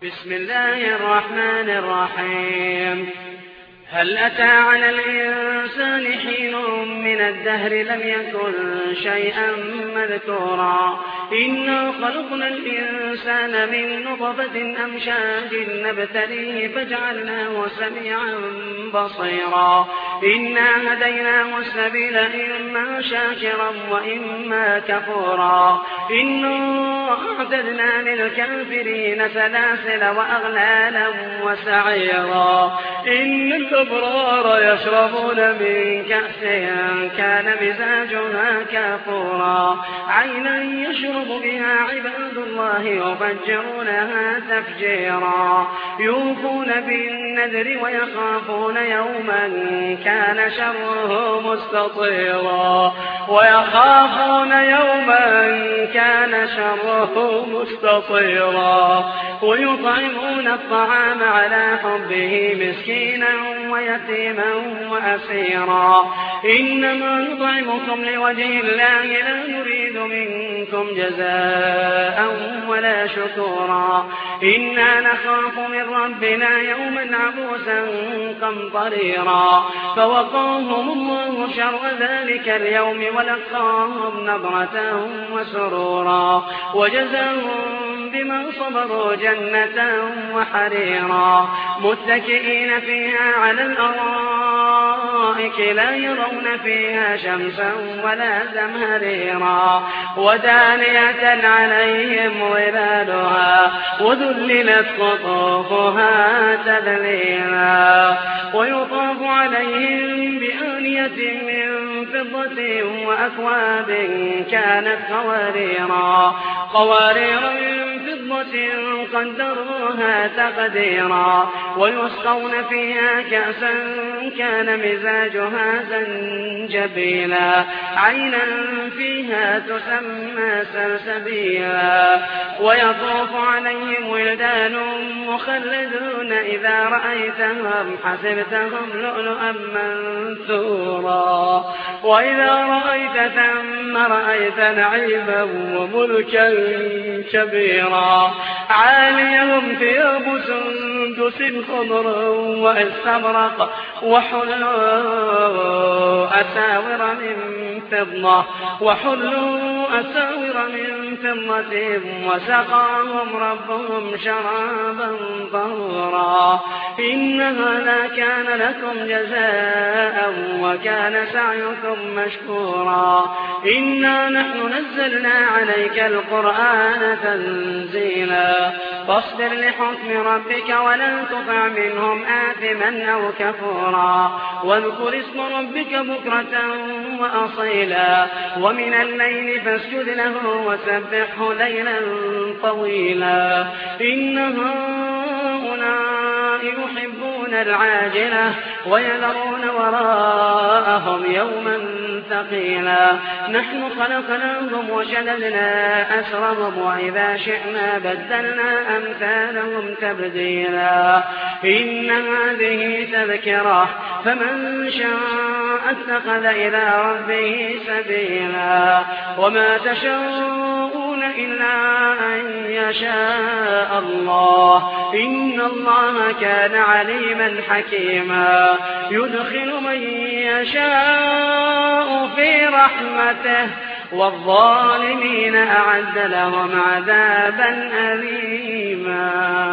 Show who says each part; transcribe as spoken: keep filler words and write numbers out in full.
Speaker 1: بسم الله الرحمن الرحيم. هل أتى على الإنسان حين من الدهر لم يكن شيئا مذكورا إنا خلقنا الإنسان من نطفة أمشاج نبتليه فجعلناه سميعا بصيرا إنا هديناه السبيل إما شاكرا وإما كفورا إنا أعتدنا للكافرين سلاسل وأغلالا وسعيرا إن الأبرار يشربون من كأس كان مزاجها كافورا عينا يشرب بها عباد الله يفجرونها تفجيرا يوفون بالنذر ويخافون يوما كان شره مستطيرا ويخافون يوما كان شره مستطيرا ويطعمون الطعام على حبه مسكينا ويتيما وأسيرا إنما نطعمكم لوجه الله لا نريد منكم جزاء ولا شكورا إنا نخاف من ربنا يوما عبوسا قمطريرا فوقاهم الله شر ذلك اليوم ولقاهم نضرة وسرورا وجزاهم بما صبروا جنة وحريرا متكئين فيها على الأرائك لا يرون فيها شمسا ولا زمهريرا ودانية عليهم ظلالها وذللت قطوفها تذليلا ويطاف عليهم بآنية من فضة وأكواب كانت قواريرا قوارير من فضة قدروها تقديرا ويسقون فيها كأسا كان مزاجها زنجبيلا عينا فيها تسمى سلسبيلا ويطوف عليهم ولدان مخلدون إذا رأيتهم حسبتهم لؤلؤا منثورا وإذا رأيت ثم رأيت نعيما وملكا كبيرا عاليهم ثياب سندس خضر واستبرق وحلوا أساور من فضة وحلوا أساور من فضة وسقاهم ربهم شرابا طهورا إن هذا كان لكم جزاء وكان سعيكم مشكورا إنا نحن نزلنا عليك القرآن تنزيلا فاصبر لحكم ربك ولا تطع منهم آثما أو كفورا واذكر اسم ربك بكرة وأصيلا ومن الليل فاسجد له وسبحه ليلا طويلا إن هؤلاء يحبون العاجلة ويذرون وراءهم يوما ثقيلا نحن خلقناهم وشددنا أسرهم وإذا شئنا بدلنا أمثالهم تبديلا إن هذه تذكرة فمن شاء اتخذ إلى ربه سبيلا وما تشاءون إلا أن يشاء الله إن الله كان عليما حكيما يدخل من يشاء في رحمته والظالمين أعد لهم عذابا أليما.